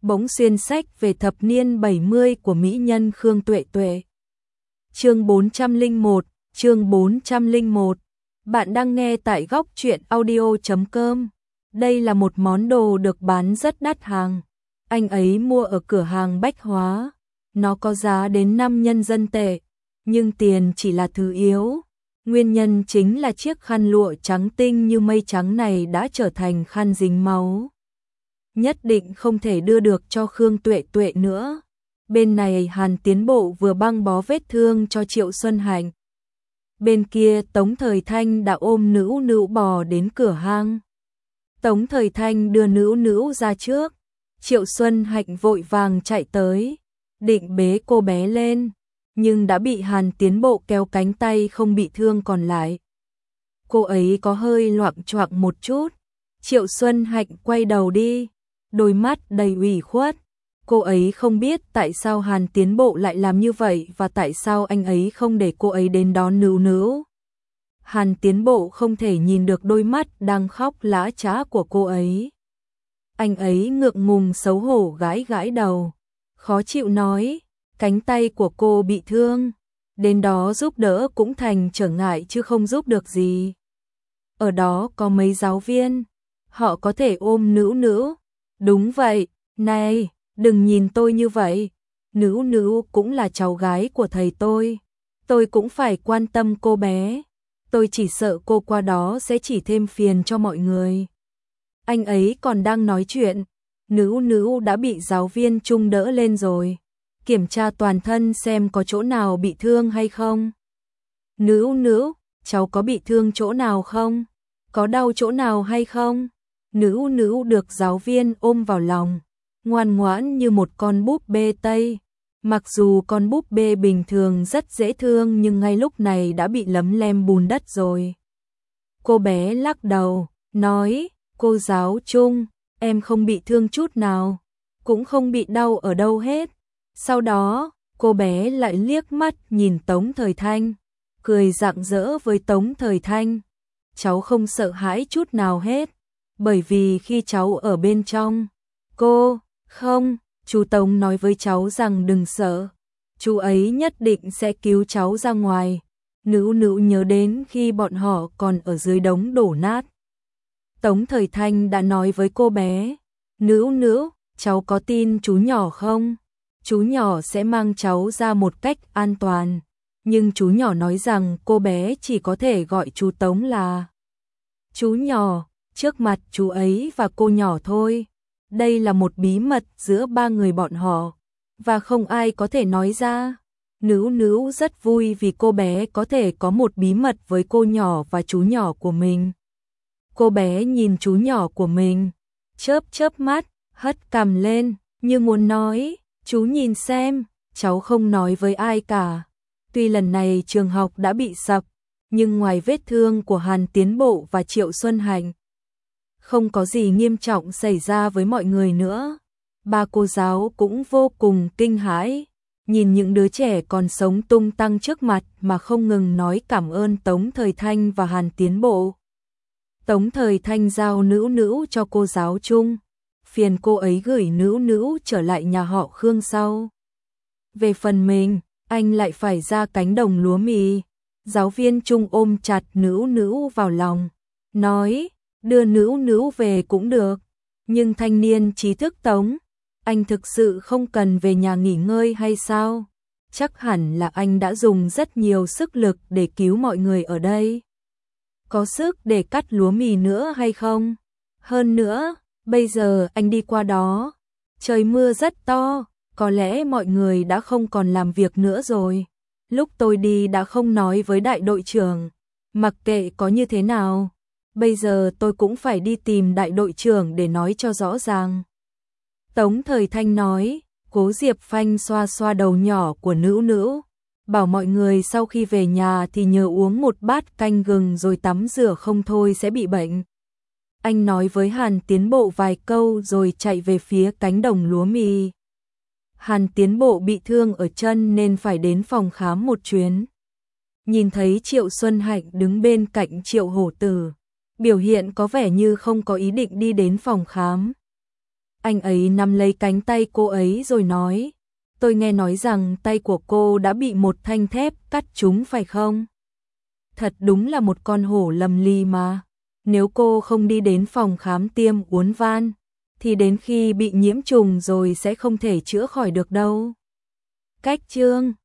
bỗng xuyên sách về thập niên 70 của mỹ nhân Khương Tuệ Tuệ. Chương 401, chương 401. Bạn đang nghe tại góc truyện audio.com. Đây là một món đồ được bán rất đắt hàng. Anh ấy mua ở cửa hàng bách hóa. Nó có giá đến 5 nhân dân tệ, nhưng tiền chỉ là thứ yếu. Nguyên nhân chính là chiếc khăn lụa trắng tinh như mây trắng này đã trở thành khăn dính máu. Nhất định không thể đưa được cho Khương Tuệ Tuệ nữa. Bên này Hàn Tiến Bộ vừa băng bó vết thương cho Triệu Xuân Hạnh. Bên kia Tống Thời Thanh đã ôm Nữu Nữu bò đến cửa hang. Tống Thời Thanh đưa Nữu Nữu ra trước. Triệu Xuân Hạnh vội vàng chạy tới, định bế cô bé lên, nhưng đã bị Hàn Tiến Bộ kéo cánh tay không bị thương còn lại. Cô ấy có hơi loạng choạng một chút. Triệu Xuân Hạnh quay đầu đi, đôi mắt đầy ủy khuất. Cô ấy không biết tại sao Hàn Tiến Bộ lại làm như vậy và tại sao anh ấy không để cô ấy đến đón Nữu Nữu. Hàn Tiến Bộ không thể nhìn được đôi mắt đang khóc lã chã của cô ấy. Anh ấy ngượng ngùng xấu hổ gãi gãi đầu, khó chịu nói, cánh tay của cô bị thương, đến đó giúp đỡ cũng thành trở ngại chứ không giúp được gì. Ở đó có mấy giáo viên, họ có thể ôm Nữu Nữu. Đúng vậy, này, đừng nhìn tôi như vậy, Nữu Nữu cũng là cháu gái của thầy tôi cũng phải quan tâm cô bé, tôi chỉ sợ cô qua đó sẽ chỉ thêm phiền cho mọi người. Anh ấy còn đang nói chuyện, Nữu Nữu đã bị giáo viên Trung đỡ lên rồi, kiểm tra toàn thân xem có chỗ nào bị thương hay không. Nữu Nữu, cháu có bị thương chỗ nào không? Có đau chỗ nào hay không? Nữu Nữu được giáo viên ôm vào lòng, ngoan ngoãn như một con búp bê Tây. Mặc dù con búp bê bình thường rất dễ thương nhưng ngay lúc này đã bị lấm lem bùn đất rồi. Cô bé lắc đầu, nói, cô giáo Trung, em không bị thương chút nào, cũng không bị đau ở đâu hết. Sau đó, cô bé lại liếc mắt nhìn Tống Thời Thanh, cười rạng rỡ với Tống Thời Thanh. Cháu không sợ hãi chút nào hết, bởi vì khi cháu ở bên trong, không, chú Tống nói với cháu rằng đừng sợ, chú ấy nhất định sẽ cứu cháu ra ngoài. Nữu Nữu nhớ đến khi bọn họ còn ở dưới đống đổ nát. Tống Thời Thanh đã nói với cô bé, Nữu Nữu, cháu có tin chú nhỏ không? Chú nhỏ sẽ mang cháu ra một cách an toàn. Nhưng chú nhỏ nói rằng cô bé chỉ có thể gọi chú Tống là chú nhỏ, trước mặt chú ấy và cô nhỏ thôi. Đây là một bí mật giữa ba người bọn họ, và không ai có thể nói ra. Nữu Nữu rất vui vì cô bé có thể có một bí mật với cô nhỏ và chú nhỏ của mình. Cô bé nhìn chú nhỏ của mình, chớp chớp mắt, hất cằm lên, như muốn nói, chú nhìn xem, cháu không nói với ai cả. Tuy lần này trường học đã bị sập, nhưng ngoài vết thương của Hàn Tiến Bộ và Triệu Xuân Hạnh, không có gì nghiêm trọng xảy ra với mọi người nữa. Ba cô giáo cũng vô cùng kinh hãi, nhìn những đứa trẻ còn sống tung tăng trước mặt mà không ngừng nói cảm ơn Tống Thời Thanh và Hàn Tiến Bộ. Tống Thời Thanh giao Nữu Nữu cho cô giáo Trung, phiền cô ấy gửi Nữu Nữu trở lại nhà họ Khương sau. Về phần mình, anh lại phải ra cánh đồng lúa mì. Giáo viên Trung ôm chặt Nữu Nữu vào lòng, nói, đưa Nữu Nữu về cũng được, nhưng thanh niên trí thức Tống, anh thực sự không cần về nhà nghỉ ngơi hay sao? Chắc hẳn là anh đã dùng rất nhiều sức lực để cứu mọi người ở đây. Có sức để cắt lúa mì nữa hay không? Hơn nữa, bây giờ anh đi qua đó, trời mưa rất to, có lẽ mọi người đã không còn làm việc nữa rồi. Lúc tôi đi đã không nói với đại đội trưởng, mặc kệ có như thế nào, bây giờ tôi cũng phải đi tìm đại đội trưởng để nói cho rõ ràng. Tống Thời Thanh nói, Cố Diệp Phanh xoa xoa đầu nhỏ của Nữu Nữu, bảo mọi người sau khi về nhà thì nhớ uống một bát canh gừng rồi tắm rửa không thôi sẽ bị bệnh. Anh nói với Hàn Tiến Bộ vài câu rồi chạy về phía cánh đồng lúa mì. Hàn Tiến Bộ bị thương ở chân nên phải đến phòng khám một chuyến. Nhìn thấy Triệu Xuân Hạnh đứng bên cạnh Triệu Hổ Tử, biểu hiện có vẻ như không có ý định đi đến phòng khám. Anh ấy nắm lấy cánh tay cô ấy rồi nói, tôi nghe nói rằng tay của cô đã bị một thanh thép cắt trúng phải không? Thật đúng là một con hổ lầm ly mà. Nếu cô không đi đến phòng khám tiêm uốn van, thì đến khi bị nhiễm trùng rồi sẽ không thể chữa khỏi được đâu. Cách chương